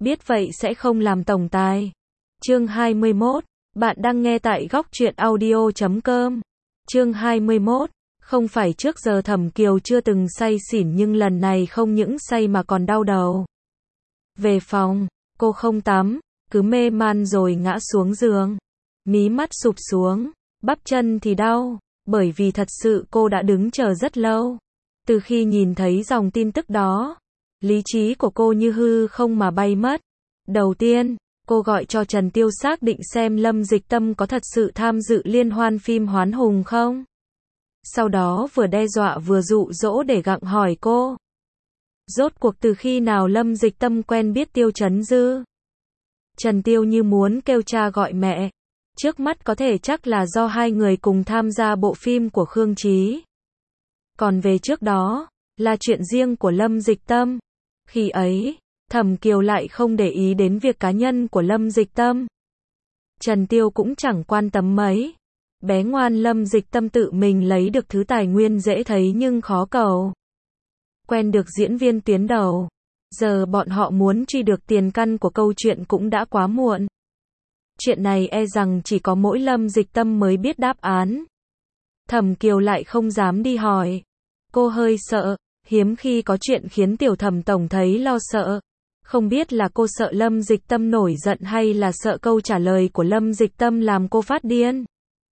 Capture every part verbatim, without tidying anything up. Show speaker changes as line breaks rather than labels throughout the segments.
biết vậy sẽ không làm tổng tài. Chương hai mươi mốt, bạn đang nghe tại góc truyện audio chấm com. Chương hai mươi mốt, không phải trước giờ Thẩm Kiều chưa từng say xỉn nhưng lần này không những say mà còn đau đầu. Về phòng, cô không tắm, cứ mê man rồi ngã xuống giường. Mí mắt sụp xuống, bắp chân thì đau, bởi vì thật sự cô đã đứng chờ rất lâu. Từ khi nhìn thấy dòng tin tức đó, lý trí của cô như hư không mà bay mất. Đầu tiên, cô gọi cho Trần Tiêu xác định xem Lâm Dịch Tâm có thật sự tham dự liên hoan phim Hoán Hùng không. Sau đó vừa đe dọa vừa dụ dỗ để gặng hỏi cô. Rốt cuộc từ khi nào Lâm Dịch Tâm quen biết Tiêu Chấn Dư? Trần Tiêu như muốn kêu cha gọi mẹ. Trước mắt có thể chắc là do hai người cùng tham gia bộ phim của Khương Chí. Còn về trước đó, là chuyện riêng của Lâm Dịch Tâm. Khi ấy, Thẩm Kiều lại không để ý đến việc cá nhân của Lâm Dịch Tâm. Trần Tiêu cũng chẳng quan tâm mấy. Bé ngoan Lâm Dịch Tâm tự mình lấy được thứ tài nguyên dễ thấy nhưng khó cầu. Quen được diễn viên tuyến đầu. Giờ bọn họ muốn truy được tiền căn của câu chuyện cũng đã quá muộn. Chuyện này e rằng chỉ có mỗi Lâm Dịch Tâm mới biết đáp án. Thẩm Kiều lại không dám đi hỏi. Cô hơi sợ, hiếm khi có chuyện khiến Tiểu Thẩm tổng thấy lo sợ. Không biết là cô sợ Lâm Dịch Tâm nổi giận hay là sợ câu trả lời của Lâm Dịch Tâm làm cô phát điên.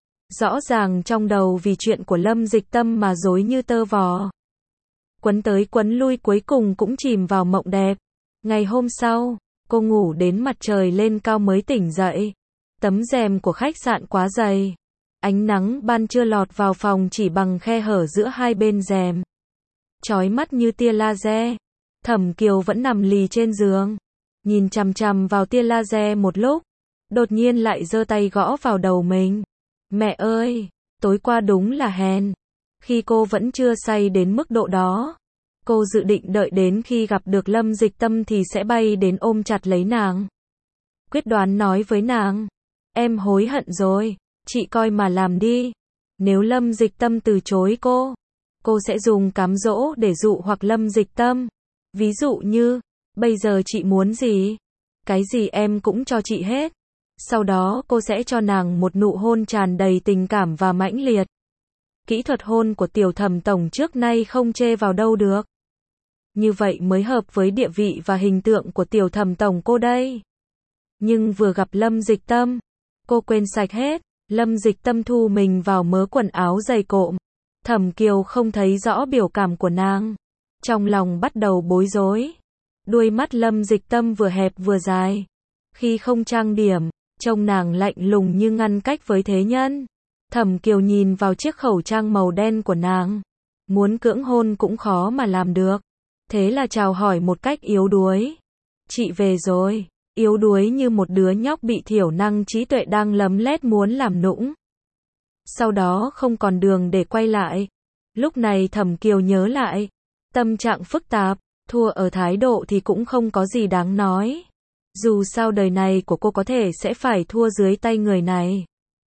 Rõ ràng trong đầu vì chuyện của Lâm Dịch Tâm mà rối như tơ vò. Quấn tới quấn lui cuối cùng cũng chìm vào mộng đẹp. Ngày hôm sau, cô ngủ đến mặt trời lên cao mới tỉnh dậy. Tấm rèm của khách sạn quá dày. Ánh nắng ban trưa lọt vào phòng chỉ bằng khe hở giữa hai bên rèm. Chói mắt như tia laser. Thẩm Kiều vẫn nằm lì trên giường. Nhìn chằm chằm vào tia laser một lúc. Đột nhiên lại giơ tay gõ vào đầu mình. Mẹ ơi, tối qua đúng là hèn. Khi cô vẫn chưa say đến mức độ đó. Cô dự định đợi đến khi gặp được Lâm Dịch Tâm thì sẽ bay đến ôm chặt lấy nàng. Quyết đoán nói với nàng. Em hối hận rồi, chị coi mà làm đi. Nếu Lâm Dịch Tâm từ chối cô, cô sẽ dùng cám dỗ để dụ hoặc Lâm Dịch Tâm. Ví dụ như, bây giờ chị muốn gì? Cái gì em cũng cho chị hết. Sau đó cô sẽ cho nàng một nụ hôn tràn đầy tình cảm và mãnh liệt. Kỹ thuật hôn của Tiểu Thẩm tổng trước nay không chê vào đâu được. Như vậy mới hợp với địa vị và hình tượng của Tiểu Thẩm tổng cô đây. Nhưng vừa gặp Lâm Dịch Tâm, cô quên sạch hết. Lâm Dịch Tâm thu mình vào mớ quần áo dày cộm. Thẩm Kiều không thấy rõ biểu cảm của nàng. Trong lòng bắt đầu bối rối. Đuôi mắt Lâm Dịch Tâm vừa hẹp vừa dài. Khi không trang điểm, trông nàng lạnh lùng như ngăn cách với thế nhân. Thẩm Kiều nhìn vào chiếc khẩu trang màu đen của nàng. Muốn cưỡng hôn cũng khó mà làm được. Thế là chào hỏi một cách yếu đuối. Chị về rồi. Yếu đuối như một đứa nhóc bị thiểu năng trí tuệ đang lấm lét muốn làm nũng. Sau đó không còn đường để quay lại. Lúc này Thẩm Kiều nhớ lại. Tâm trạng phức tạp, thua ở thái độ thì cũng không có gì đáng nói. Dù sao đời này của cô có thể sẽ phải thua dưới tay người này.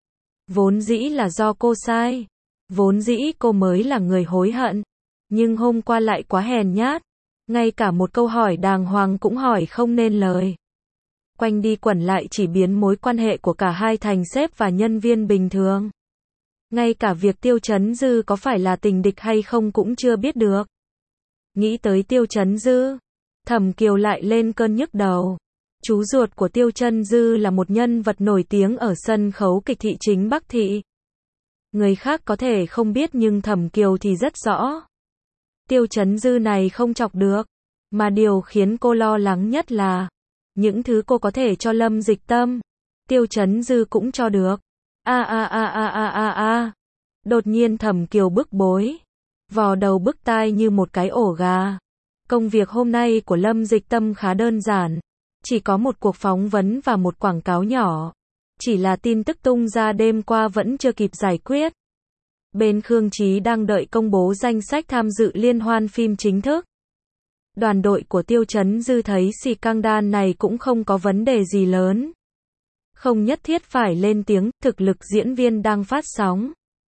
Vốn dĩ là do cô sai. Vốn dĩ cô mới là người hối hận. Nhưng hôm qua lại quá hèn nhát. Ngay cả một câu hỏi đàng hoàng cũng hỏi không nên lời. Quanh đi quẩn lại chỉ biến mối quan hệ của cả hai thành sếp và nhân viên bình thường. Ngay cả việc Tiêu Chấn Dư có phải là tình địch hay không cũng chưa biết được. Nghĩ tới Tiêu Chấn Dư, Thẩm Kiều lại lên cơn nhức đầu. Chú ruột của Tiêu Chấn Dư là một nhân vật nổi tiếng ở sân khấu kịch thị chính Bắc Thị. Người khác có thể không biết nhưng Thẩm Kiều thì rất rõ. Tiêu Chấn Dư này không chọc được. Mà điều khiến cô lo lắng nhất là những thứ cô có thể cho Lâm Dịch Tâm, Tiêu Chấn Dư cũng cho được. A a a a a a a. Đột nhiên Thẩm Kiều bức bối, vò đầu bức tai như một cái ổ gà. Công việc hôm nay của Lâm Dịch Tâm khá đơn giản, chỉ có một cuộc phỏng vấn và một quảng cáo nhỏ. Chỉ là tin tức tung ra đêm qua vẫn chưa kịp giải quyết. Bên Khương Chí đang đợi công bố danh sách tham dự liên hoan phim chính thức. Đoàn đội của Tiêu Chấn Dư thấy xì căng đan này cũng không có vấn đề gì lớn. Không nhất thiết phải lên tiếng, thực lực diễn viên đang phát sóng.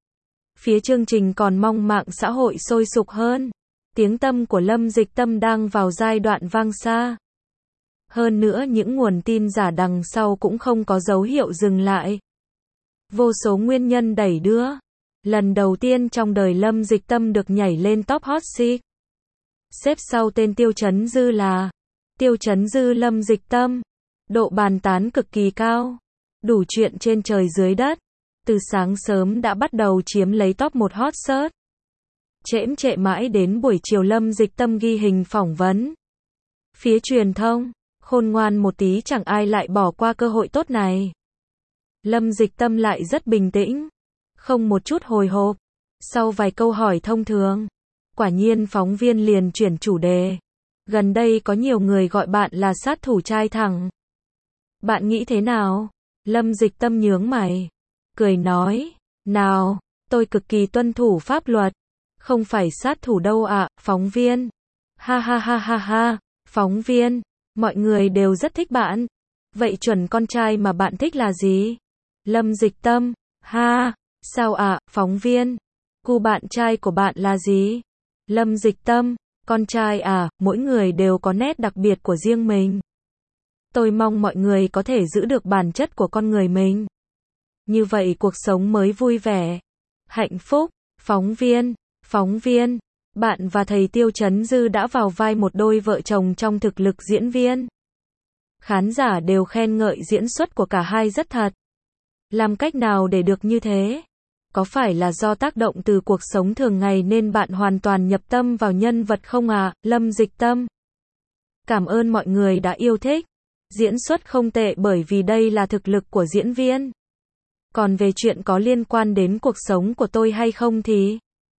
Phía chương trình còn mong mạng xã hội sôi sục hơn. Tiếng tăm của Lâm Dịch Tâm đang vào giai đoạn vang xa. Hơn nữa những nguồn tin giả đằng sau cũng không có dấu hiệu dừng lại. Vô số nguyên nhân đẩy đưa. Lần đầu tiên trong đời Lâm Dịch Tâm được nhảy lên top hot seat. Xếp sau tên Tiêu Chấn Dư là Tiêu Chấn Dư Lâm Dịch Tâm. Độ bàn tán cực kỳ cao. Đủ chuyện trên trời dưới đất. Từ sáng sớm đã bắt đầu chiếm lấy top một hot search. Trễ trễ mãi đến buổi chiều Lâm Dịch Tâm ghi hình phỏng vấn. Phía truyền thông, khôn ngoan một tí chẳng ai lại bỏ qua cơ hội tốt này. Lâm Dịch Tâm lại rất bình tĩnh, không một chút hồi hộp. Sau vài câu hỏi thông thường, quả nhiên phóng viên liền chuyển chủ đề. Gần đây có nhiều người gọi bạn là sát thủ trai thẳng. Bạn nghĩ thế nào? Lâm Dịch Tâm nhướng mày, cười nói, nào, tôi cực kỳ tuân thủ pháp luật. Không phải sát thủ đâu ạ, phóng viên. Ha ha ha ha ha, phóng viên, mọi người đều rất thích bạn. Vậy chuẩn con trai mà bạn thích là gì? Lâm Dịch Tâm, ha, sao ạ, phóng viên? Gu bạn trai của bạn là gì? Lâm Dịch Tâm, con trai à, mỗi người đều có nét đặc biệt của riêng mình. Tôi mong mọi người có thể giữ được bản chất của con người mình. Như vậy cuộc sống mới vui vẻ, hạnh phúc. Phóng viên, phóng viên, bạn và thầy Tiêu Chấn Dư đã vào vai một đôi vợ chồng trong thực lực diễn viên. Khán giả đều khen ngợi diễn xuất của cả hai rất thật. Làm cách nào để được như thế? Có phải là do tác động từ cuộc sống thường ngày nên bạn hoàn toàn nhập tâm vào nhân vật không à, Lâm Dịch Tâm? Cảm ơn mọi người đã yêu thích. Diễn xuất không tệ bởi vì đây là thực lực của diễn viên. Còn về chuyện có liên quan đến cuộc sống của tôi hay không thì...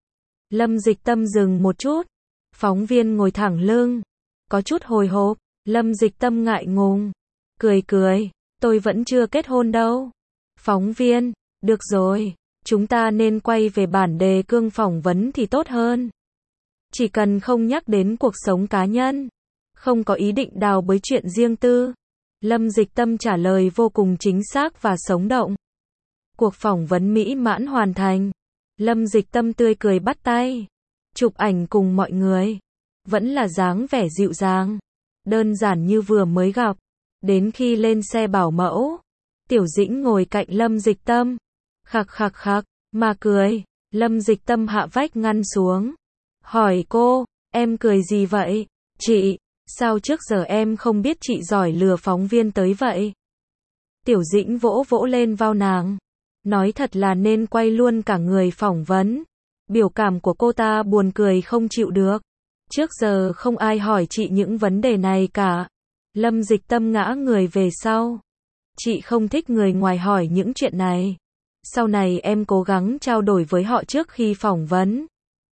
Lâm Dịch Tâm dừng một chút. Phóng viên ngồi thẳng lưng, có chút hồi hộp. Lâm Dịch Tâm ngại ngùng, cười cười, tôi vẫn chưa kết hôn đâu. Phóng viên, được rồi, chúng ta nên quay về bản đề cương phỏng vấn thì tốt hơn. Chỉ cần không nhắc đến cuộc sống cá nhân, không có ý định đào bới chuyện riêng tư. Lâm Dịch Tâm trả lời vô cùng chính xác và sống động. Cuộc phỏng vấn mỹ mãn hoàn thành. Lâm Dịch Tâm tươi cười bắt tay, chụp ảnh cùng mọi người. Vẫn là dáng vẻ dịu dàng, đơn giản như vừa mới gặp. Đến khi lên xe bảo mẫu, Tiểu Dĩnh ngồi cạnh Lâm Dịch Tâm. Khặc khặc khặc, mà cười. Lâm Dịch Tâm hạ vách ngăn xuống. Hỏi cô, em cười gì vậy? Chị, sao trước giờ em không biết chị giỏi lừa phóng viên tới vậy? Tiểu Dĩnh vỗ vỗ lên vai nàng. Nói thật là nên quay luôn cả người phỏng vấn. Biểu cảm của cô ta buồn cười không chịu được. Trước giờ không ai hỏi chị những vấn đề này cả. Lâm Dịch Tâm ngã người về sau. Chị không thích người ngoài hỏi những chuyện này. Sau này em cố gắng trao đổi với họ trước khi phỏng vấn.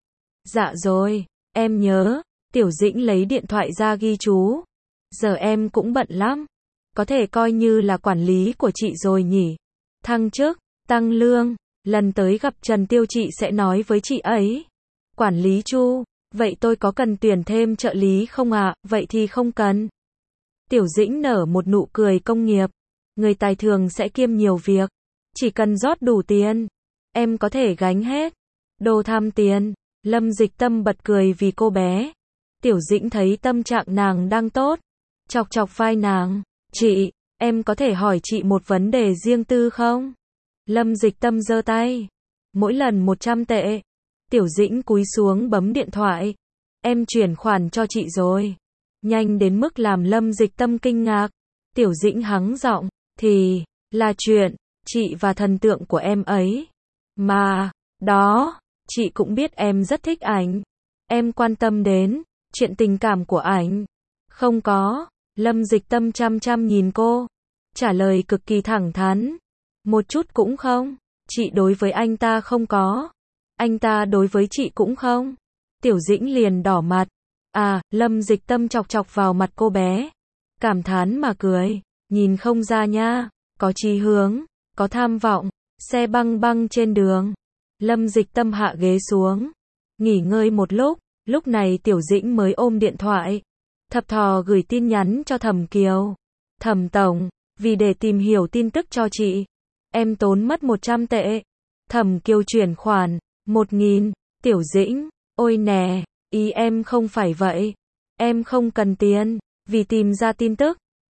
Dạ rồi, em nhớ. Tiểu Dĩnh lấy điện thoại ra ghi chú. Giờ em cũng bận lắm. Có thể coi như là quản lý của chị rồi nhỉ. Thăng chức, tăng lương. Lần tới gặp Trần Tiêu chị sẽ nói với chị ấy. Quản lý Chu, vậy tôi có cần tuyển thêm trợ lý không ạ? À? Vậy thì không cần. Tiểu Dĩnh nở một nụ cười công nghiệp. Người tài thường sẽ kiêm nhiều việc. Chỉ cần rót đủ tiền, em có thể gánh hết. Đồ tham tiền. Lâm Dịch Tâm bật cười vì cô bé. Tiểu Dĩnh thấy tâm trạng nàng đang tốt, chọc chọc vai nàng. Chị, em có thể hỏi chị một vấn đề riêng tư không? Lâm Dịch Tâm giơ tay. Mỗi lần một trăm tệ. Tiểu Dĩnh cúi xuống bấm điện thoại. Em chuyển khoản cho chị rồi. Nhanh đến mức làm Lâm Dịch Tâm kinh ngạc. Tiểu Dĩnh hắng giọng. Thì, là chuyện, chị và thần tượng của em ấy. Mà, đó, chị cũng biết em rất thích ảnh. Em quan tâm đến chuyện tình cảm của ảnh. Không có. Lâm Dịch Tâm chăm chăm nhìn cô. Trả lời cực kỳ thẳng thắn. Một chút cũng không. Chị đối với anh ta không có. Anh ta đối với chị cũng không. Tiểu Dĩnh liền đỏ mặt. À, Lâm Dịch Tâm chọc chọc vào mặt cô bé. Cảm thán mà cười. Nhìn không ra nha. Có chí hướng, có tham vọng. Xe băng băng trên đường. Lâm Dịch Tâm hạ ghế xuống. Nghỉ ngơi một lúc. Lúc này Tiểu Dĩnh mới ôm điện thoại. Thập thò gửi tin nhắn cho Thẩm Kiều. Thẩm tổng, vì để tìm hiểu tin tức cho chị, em tốn mất một trăm tệ. Thẩm Kiều chuyển khoản, một nghìn. Tiểu Dĩnh, ôi nè, ý em không phải vậy. Em không cần tiền, vì tìm ra tin tức,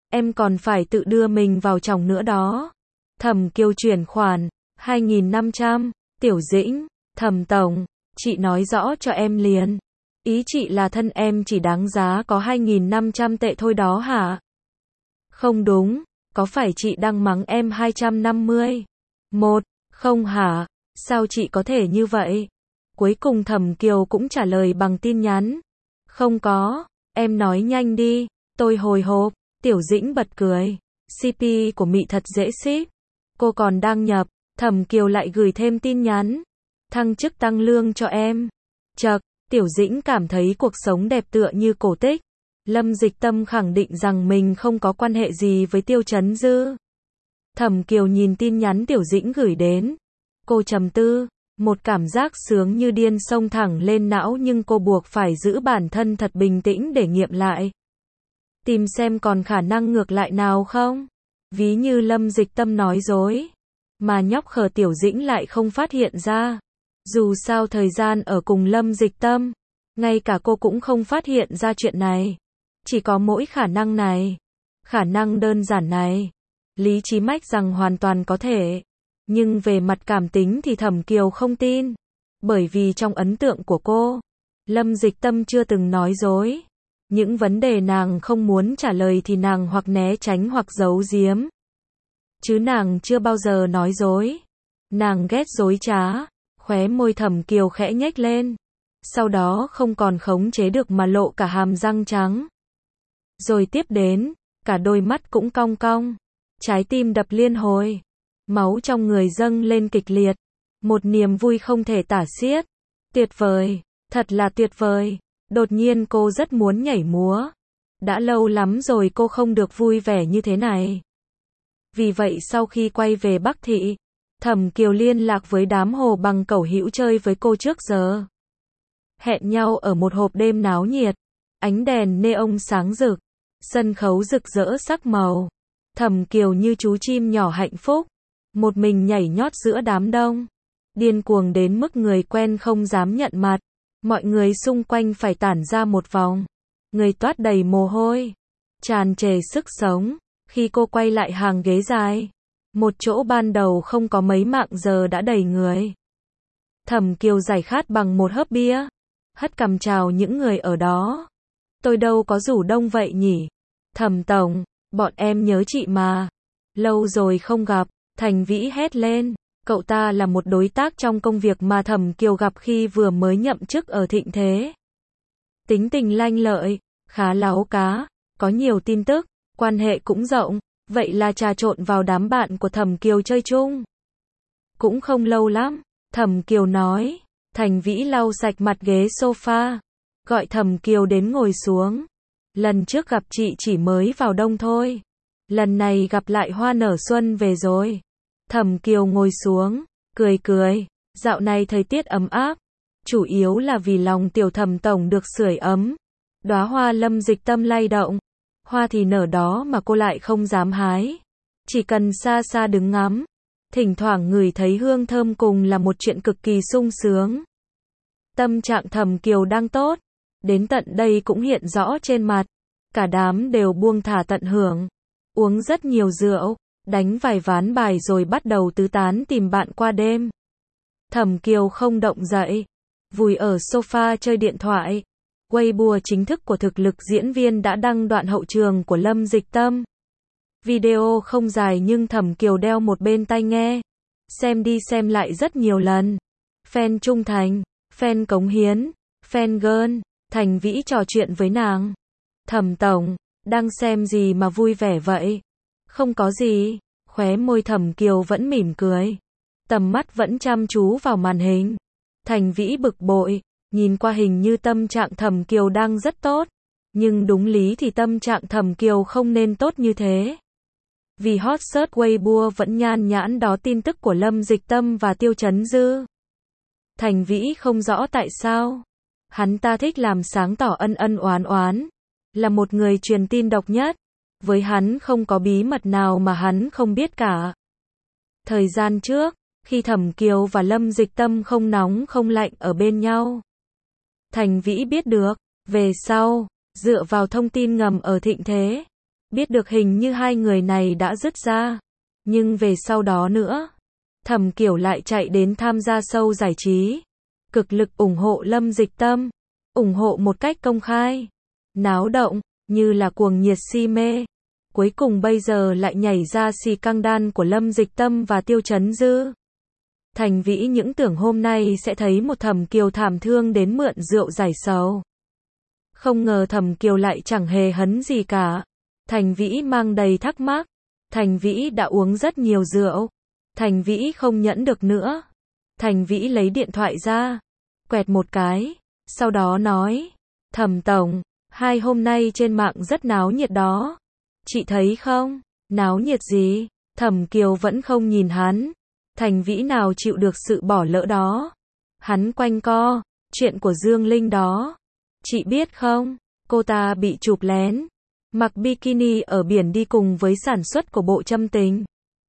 em còn phải tự đưa mình vào chồng nữa đó. Thẩm Kiều chuyển khoản, hai nghìn năm trăm, Tiểu Dĩnh, Thẩm tổng, chị nói rõ cho em liền. Ý chị là thân em chỉ đáng giá có hai nghìn năm trăm tệ thôi đó hả? Không đúng, có phải chị đang mắng em hai trăm năm mươi? Một, không hả? Sao chị có thể như vậy? Cuối cùng Thẩm Kiều cũng trả lời bằng tin nhắn. Không có, em nói nhanh đi, tôi hồi hộp. Tiểu Dĩnh bật cười. xê pê của Mị thật dễ ship. Cô còn đang nhập, Thẩm Kiều lại gửi thêm tin nhắn. Thăng chức tăng lương cho em. Chậc, Tiểu Dĩnh cảm thấy cuộc sống đẹp tựa như cổ tích. Lâm Dịch Tâm khẳng định rằng mình không có quan hệ gì với Tiêu Chấn Dư. Thẩm Kiều nhìn tin nhắn Tiểu Dĩnh gửi đến. Cô trầm tư, một cảm giác sướng như điên xông thẳng lên não nhưng cô buộc phải giữ bản thân thật bình tĩnh để nghiệm lại. Tìm xem còn khả năng ngược lại nào không? Ví như Lâm Dịch Tâm nói dối, mà nhóc khờ Tiểu Dĩnh lại không phát hiện ra. Dù sao thời gian ở cùng Lâm Dịch Tâm, ngay cả cô cũng không phát hiện ra chuyện này. Chỉ có mỗi khả năng này, khả năng đơn giản này. Lý trí mách rằng hoàn toàn có thể, nhưng về mặt cảm tính thì Thẩm Kiều không tin. Bởi vì trong ấn tượng của cô, Lâm Dịch Tâm chưa từng nói dối. Những vấn đề nàng không muốn trả lời thì nàng hoặc né tránh hoặc giấu giếm. Chứ nàng chưa bao giờ nói dối. Nàng ghét dối trá. Khóe môi Thẩm Kiều khẽ nhếch lên. Sau đó không còn khống chế được mà lộ cả hàm răng trắng. Rồi tiếp đến, cả đôi mắt cũng cong cong. Trái tim đập liên hồi. Máu trong người dâng lên kịch liệt. Một niềm vui không thể tả xiết. Tuyệt vời, thật là tuyệt vời. Đột nhiên cô rất muốn nhảy múa. Đã lâu lắm rồi cô không được vui vẻ như thế này. Vì vậy sau khi quay về Bắc Thị, Thẩm Kiều liên lạc với đám Hồ Bằng Cẩu hữu chơi với cô trước giờ. Hẹn nhau ở một hộp đêm náo nhiệt. Ánh đèn neon sáng rực. Sân khấu rực rỡ sắc màu. Thẩm Kiều như chú chim nhỏ hạnh phúc. Một mình nhảy nhót giữa đám đông. Điên cuồng đến mức người quen không dám nhận mặt. Mọi người xung quanh phải tản ra một vòng. Người toát đầy mồ hôi. Tràn trề sức sống. Khi cô quay lại hàng ghế dài. Một chỗ ban đầu không có mấy mạng giờ đã đầy người. Thẩm Kiều giải khát bằng một hớp bia. Hất cằm chào những người ở đó. Tôi đâu có rủ đông vậy nhỉ? Thẩm tổng, bọn em nhớ chị mà. Lâu rồi không gặp. Thành Vĩ hét lên. Cậu ta là một đối tác trong công việc mà Thẩm Kiều gặp khi vừa mới nhậm chức ở Thịnh Thế. Tính tình lanh lợi, khá láo cá, có nhiều tin tức, quan hệ cũng rộng, vậy là trà trộn vào đám bạn của Thẩm Kiều chơi chung. Cũng không lâu lắm, Thẩm Kiều nói. Thành Vĩ lau sạch mặt ghế sofa, gọi Thẩm Kiều đến ngồi xuống. Lần trước gặp chị chỉ mới vào đông thôi. Lần này gặp lại hoa nở xuân về rồi. Thẩm Kiều ngồi xuống, cười cười. Dạo này thời tiết ấm áp, chủ yếu là vì lòng tiểu Thẩm tổng được sưởi ấm. Đóa hoa Lâm Dịch Tâm lay động. Hoa thì nở đó mà cô lại không dám hái. Chỉ cần xa xa đứng ngắm. Thỉnh thoảng ngửi thấy hương thơm cùng là một chuyện cực kỳ sung sướng. Tâm trạng Thẩm Kiều đang tốt. Đến tận đây cũng hiện rõ trên mặt. Cả đám đều buông thả tận hưởng. Uống rất nhiều rượu. Đánh vài ván bài rồi bắt đầu tứ tán tìm bạn qua đêm. Thẩm Kiều không động dậy. Vùi ở sofa chơi điện thoại. Weibo chính thức của thực lực diễn viên đã đăng đoạn hậu trường của Lâm Dịch Tâm. Video không dài nhưng Thẩm Kiều đeo một bên tai nghe. Xem đi xem lại rất nhiều lần. Fan trung thành, fan cống hiến, fan girl. Thành Vĩ trò chuyện với nàng. Thẩm tổng, đang xem gì mà vui vẻ vậy? Không có gì. Khóe môi Thẩm Kiều vẫn mỉm cười. Tầm mắt vẫn chăm chú vào màn hình. Thành Vĩ bực bội. Nhìn qua hình như tâm trạng Thẩm Kiều đang rất tốt. Nhưng đúng lý thì tâm trạng Thẩm Kiều không nên tốt như thế. Vì hot search Weibo vẫn nhan nhãn đó tin tức của Lâm Dịch Tâm và Tiêu Chấn Dư. Thành Vĩ không rõ tại sao. Hắn ta thích làm sáng tỏ ân ân oán oán. Là một người truyền tin độc nhất. Với hắn không có bí mật nào mà hắn không biết cả. Thời gian trước, khi Thẩm Kiều và Lâm Dịch Tâm không nóng không lạnh ở bên nhau. Thành Vĩ biết được. Về sau, dựa vào thông tin ngầm ở Thịnh Thế. Biết được hình như hai người này đã dứt ra. Nhưng về sau đó nữa, Thẩm Kiều lại chạy đến tham gia show giải trí. Cực lực ủng hộ Lâm Dịch Tâm. Ủng hộ một cách công khai. Náo động, như là cuồng nhiệt si mê. Cuối cùng bây giờ lại nhảy ra xì căng đan của Lâm Dịch Tâm và Tiêu Chấn Dư. Thành Vĩ những tưởng hôm nay sẽ thấy một Thẩm Kiều thảm thương đến mượn rượu giải sầu. Không ngờ Thẩm Kiều lại chẳng hề hấn gì cả. Thành Vĩ mang đầy thắc mắc. Thành Vĩ đã uống rất nhiều rượu. Thành Vĩ không nhẫn được nữa. Thành Vĩ lấy điện thoại ra, quẹt một cái, sau đó nói, Thẩm tổng, hai hôm nay trên mạng rất náo nhiệt đó. Chị thấy không? Náo nhiệt gì? Thẩm Kiều vẫn không nhìn hắn. Thành Vĩ nào chịu được sự bỏ lỡ đó. Hắn quanh co, chuyện của Dương Linh đó. Chị biết không, cô ta bị chụp lén, mặc bikini ở biển đi cùng với sản xuất của bộ Trâm Tình.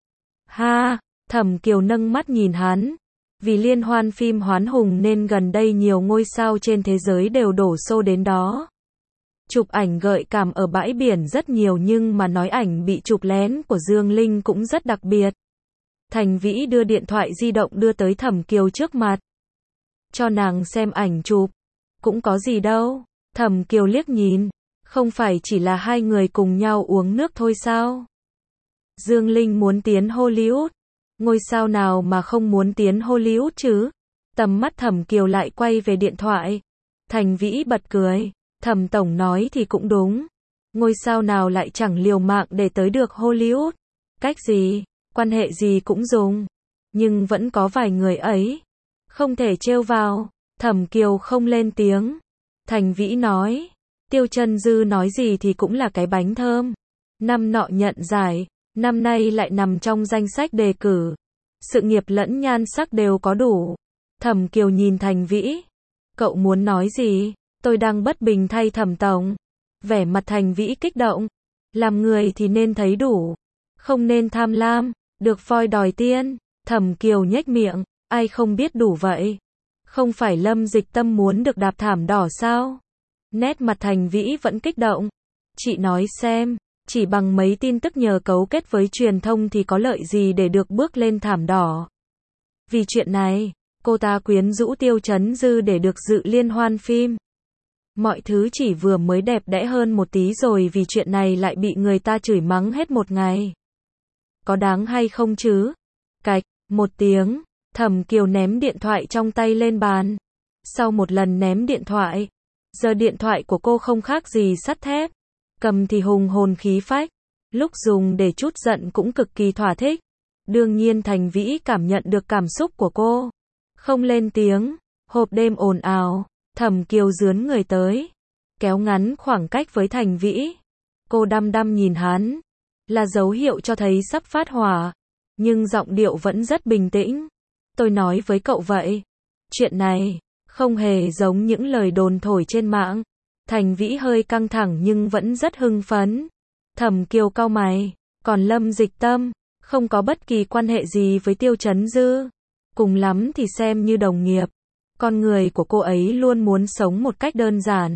Ha, Thẩm Kiều nâng mắt nhìn hắn. Vì liên hoan phim Hoán Hùng nên gần đây nhiều ngôi sao trên thế giới đều đổ xô đến đó. Chụp ảnh gợi cảm ở bãi biển rất nhiều nhưng mà nói ảnh bị chụp lén của Dương Linh cũng rất đặc biệt. Thành Vĩ đưa điện thoại di động đưa tới Thẩm Kiều trước mặt. Cho nàng xem ảnh chụp. Cũng có gì đâu. Thẩm Kiều liếc nhìn. Không phải chỉ là hai người cùng nhau uống nước thôi sao? Dương Linh muốn tiến Hollywood. Ngôi sao nào mà không muốn tiến Hollywood chứ? Tầm mắt Thẩm Kiều lại quay về điện thoại. Thành Vĩ bật cười. Thẩm tổng nói thì cũng đúng. Ngôi sao nào lại chẳng liều mạng để tới được Hollywood? Cách gì, quan hệ gì cũng dùng. Nhưng vẫn có vài người ấy. Không thể trêu vào. Thẩm Kiều không lên tiếng. Thành Vĩ nói. Tiêu Chấn Dư nói gì thì cũng là cái bánh thơm. Năm nọ nhận giải. Năm nay lại nằm trong danh sách đề cử. Sự nghiệp lẫn nhan sắc đều có đủ. Thẩm Kiều nhìn Thành Vĩ. Cậu muốn nói gì? Tôi đang bất bình thay Thẩm tổng. Vẻ mặt Thành Vĩ kích động. Làm người thì nên thấy đủ. Không nên tham lam. Được voi đòi tiên. Thẩm Kiều nhếch miệng. Ai không biết đủ vậy? Không phải Lâm Dịch Tâm muốn được đạp thảm đỏ sao? Nét mặt Thành Vĩ vẫn kích động. Chị nói xem. Chỉ bằng mấy tin tức nhờ cấu kết với truyền thông thì có lợi gì để được bước lên thảm đỏ. Vì chuyện này, cô ta quyến rũ Tiêu Chấn Dư để được dự liên hoan phim. Mọi thứ chỉ vừa mới đẹp đẽ hơn một tí rồi vì chuyện này lại bị người ta chửi mắng hết một ngày. Có đáng hay không chứ? Cạch, một tiếng, Thẩm Kiều ném điện thoại trong tay lên bàn. Sau một lần ném điện thoại, giờ điện thoại của cô không khác gì sắt thép. Cầm thì hùng hồn khí phách, lúc dùng để trút giận cũng cực kỳ thỏa thích. Đương nhiên Thành Vĩ cảm nhận được cảm xúc của cô. Không lên tiếng, hộp đêm ồn ào, Thẩm Kiều dướn người tới, kéo ngắn khoảng cách với Thành Vĩ. Cô đăm đăm nhìn hắn, là dấu hiệu cho thấy sắp phát hỏa, nhưng giọng điệu vẫn rất bình tĩnh. Tôi nói với cậu vậy, chuyện này không hề giống những lời đồn thổi trên mạng. Thành Vĩ hơi căng thẳng nhưng vẫn rất hưng phấn. Thẩm Kiều cau mày, còn Lâm Dịch Tâm, không có bất kỳ quan hệ gì với Tiêu Chấn Dư. Cùng lắm thì xem như đồng nghiệp. Con người của cô ấy luôn muốn sống một cách đơn giản.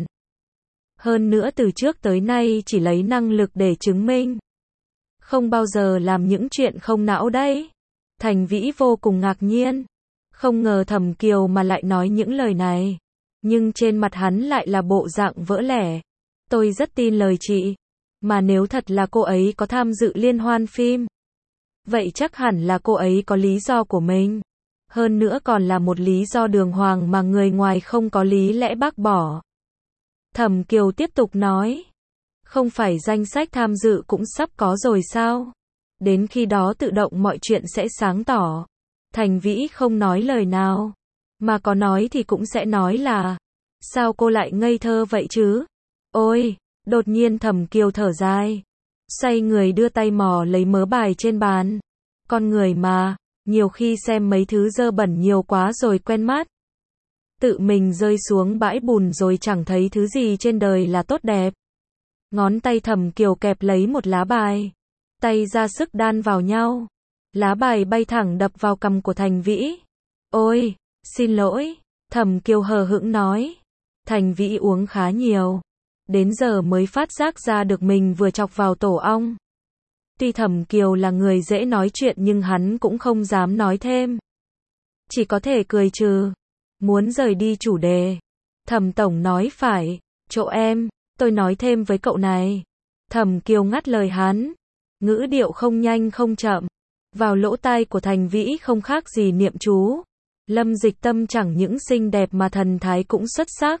Hơn nữa từ trước tới nay chỉ lấy năng lực để chứng minh. Không bao giờ làm những chuyện không não đấy. Thành Vĩ vô cùng ngạc nhiên. Không ngờ Thẩm Kiều mà lại nói những lời này. Nhưng trên mặt hắn lại là bộ dạng vỡ lẽ. Tôi rất tin lời chị. Mà nếu thật là cô ấy có tham dự liên hoan phim, vậy chắc hẳn là cô ấy có lý do của mình. Hơn nữa còn là một lý do đường hoàng mà người ngoài không có lý lẽ bác bỏ. Thẩm Kiều tiếp tục nói. Không phải danh sách tham dự cũng sắp có rồi sao? Đến khi đó tự động mọi chuyện sẽ sáng tỏ. Thành Vĩ không nói lời nào. Mà có nói thì cũng sẽ nói là, sao cô lại ngây thơ vậy chứ? Ôi, đột nhiên Thẩm Kiều thở dài. Xoay người đưa tay mò lấy mớ bài trên bàn. Con người mà, nhiều khi xem mấy thứ dơ bẩn nhiều quá rồi quen mắt. Tự mình rơi xuống bãi bùn rồi chẳng thấy thứ gì trên đời là tốt đẹp. Ngón tay Thẩm Kiều kẹp lấy một lá bài. Tay ra sức đan vào nhau. Lá bài bay thẳng đập vào cằm của Thành Vĩ. Ôi, xin lỗi, Thẩm Kiều hờ hững nói. Thành Vĩ uống khá nhiều. đến giờ mới phát giác ra được mình vừa chọc vào tổ ong. Tuy Thẩm Kiều là người dễ nói chuyện nhưng hắn cũng không dám nói thêm. Chỉ có thể cười trừ. Muốn rời đi chủ đề. Thẩm tổng nói phải, chỗ em, tôi nói thêm với cậu này. Thẩm Kiều ngắt lời hắn. Ngữ điệu không nhanh không chậm. Vào lỗ tai của Thành Vĩ không khác gì niệm chú. Lâm Dịch Tâm chẳng những xinh đẹp mà thần thái cũng xuất sắc.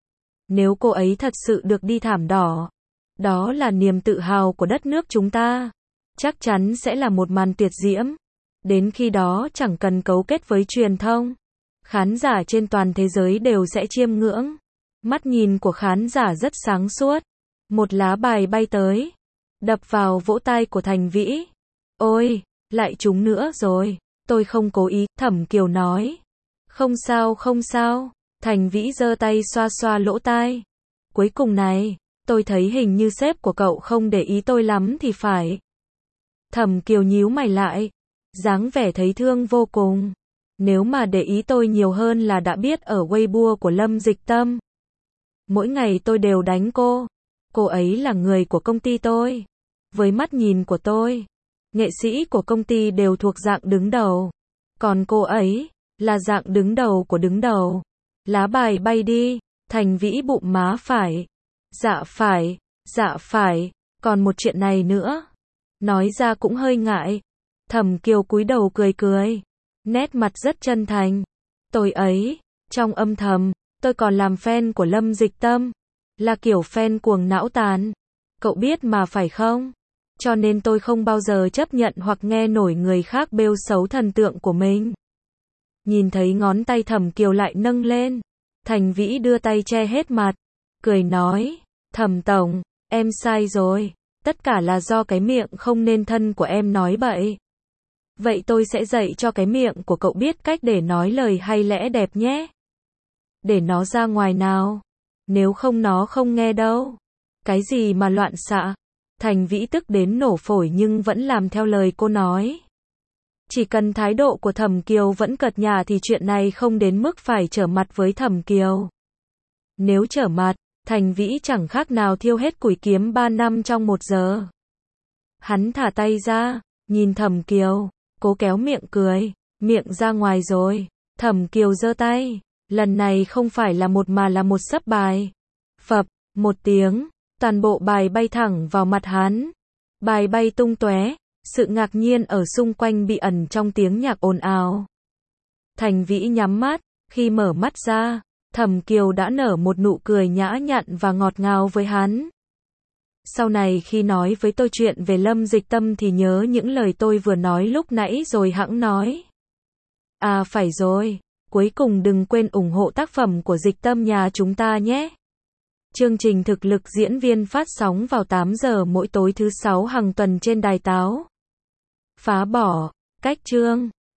Nếu cô ấy thật sự được đi thảm đỏ, đó là niềm tự hào của đất nước chúng ta. Chắc chắn sẽ là một màn tuyệt diễm. Đến khi đó chẳng cần cấu kết với truyền thông. Khán giả trên toàn thế giới đều sẽ chiêm ngưỡng. Mắt nhìn của khán giả rất sáng suốt. Một lá bài bay tới. Đập vào vỗ tai của Thành Vĩ. Ôi, lại trúng nữa rồi. Tôi không cố ý, Thẩm Kiều nói. Không sao không sao. Thành Vĩ giơ tay xoa xoa lỗ tai. Cuối cùng này, tôi thấy hình như sếp của cậu không để ý tôi lắm thì phải. Thẩm Kiều nhíu mày lại. Dáng vẻ thấy thương vô cùng. Nếu mà để ý tôi nhiều hơn là đã biết ở Weibo của Lâm Dịch Tâm. Mỗi ngày tôi đều đánh cô. Cô ấy là người của công ty tôi. Với mắt nhìn của tôi, nghệ sĩ của công ty đều thuộc dạng đứng đầu. Còn cô ấy, là dạng đứng đầu của đứng đầu. Lá bài bay đi, Thành Vĩ bụng má phải. Dạ phải, dạ phải, còn một chuyện này nữa. Nói ra cũng hơi ngại. Thẩm Kiều cúi đầu cười cười. Nét mặt rất chân thành. Tôi ấy, trong âm thầm, tôi còn làm fan của Lâm Dịch Tâm. Là kiểu fan cuồng não tàn. Cậu biết mà phải không? Cho nên tôi không bao giờ chấp nhận hoặc nghe nổi người khác bêu xấu thần tượng của mình. Nhìn thấy ngón tay Thẩm Kiều lại nâng lên. Thành Vĩ đưa tay che hết mặt. Cười nói. Thẩm tổng, em sai rồi. Tất cả là do cái miệng không nên thân của em nói bậy. Vậy tôi sẽ dạy cho cái miệng của cậu biết cách để nói lời hay lẽ đẹp nhé. Để nó ra ngoài nào. Nếu không nó không nghe đâu. Cái gì mà loạn xạ. Thành Vĩ tức đến nổ phổi nhưng vẫn làm theo lời cô nói. Chỉ cần thái độ của Thẩm Kiều vẫn cợt nhả thì chuyện này không đến mức phải trở mặt với Thẩm Kiều. Nếu trở mặt, Thành Vĩ chẳng khác nào thiêu hết củi kiếm ba năm trong một giờ. Hắn thả tay ra, nhìn Thẩm Kiều, cố kéo miệng cười, miệng ra ngoài rồi. Thẩm Kiều giơ tay, lần này không phải là một mà là một sấp bài. Phập, một tiếng, toàn bộ bài bay thẳng vào mặt hắn. Bài bay tung tóe, sự ngạc nhiên ở xung quanh bị ẩn trong tiếng nhạc ồn ào. Thành Vĩ nhắm mắt, khi mở mắt ra, Thẩm Kiều đã nở một nụ cười nhã nhặn và ngọt ngào với hắn. Sau này khi nói với tôi chuyện về Lâm Dịch Tâm thì nhớ những lời tôi vừa nói lúc nãy rồi hẵng nói. À phải rồi, cuối cùng đừng quên ủng hộ tác phẩm của Dịch Tâm nhà chúng ta nhé. Chương trình thực lực diễn viên phát sóng vào tám giờ mỗi tối thứ sáu hàng tuần trên đài Táo. Phá bỏ, cách chương.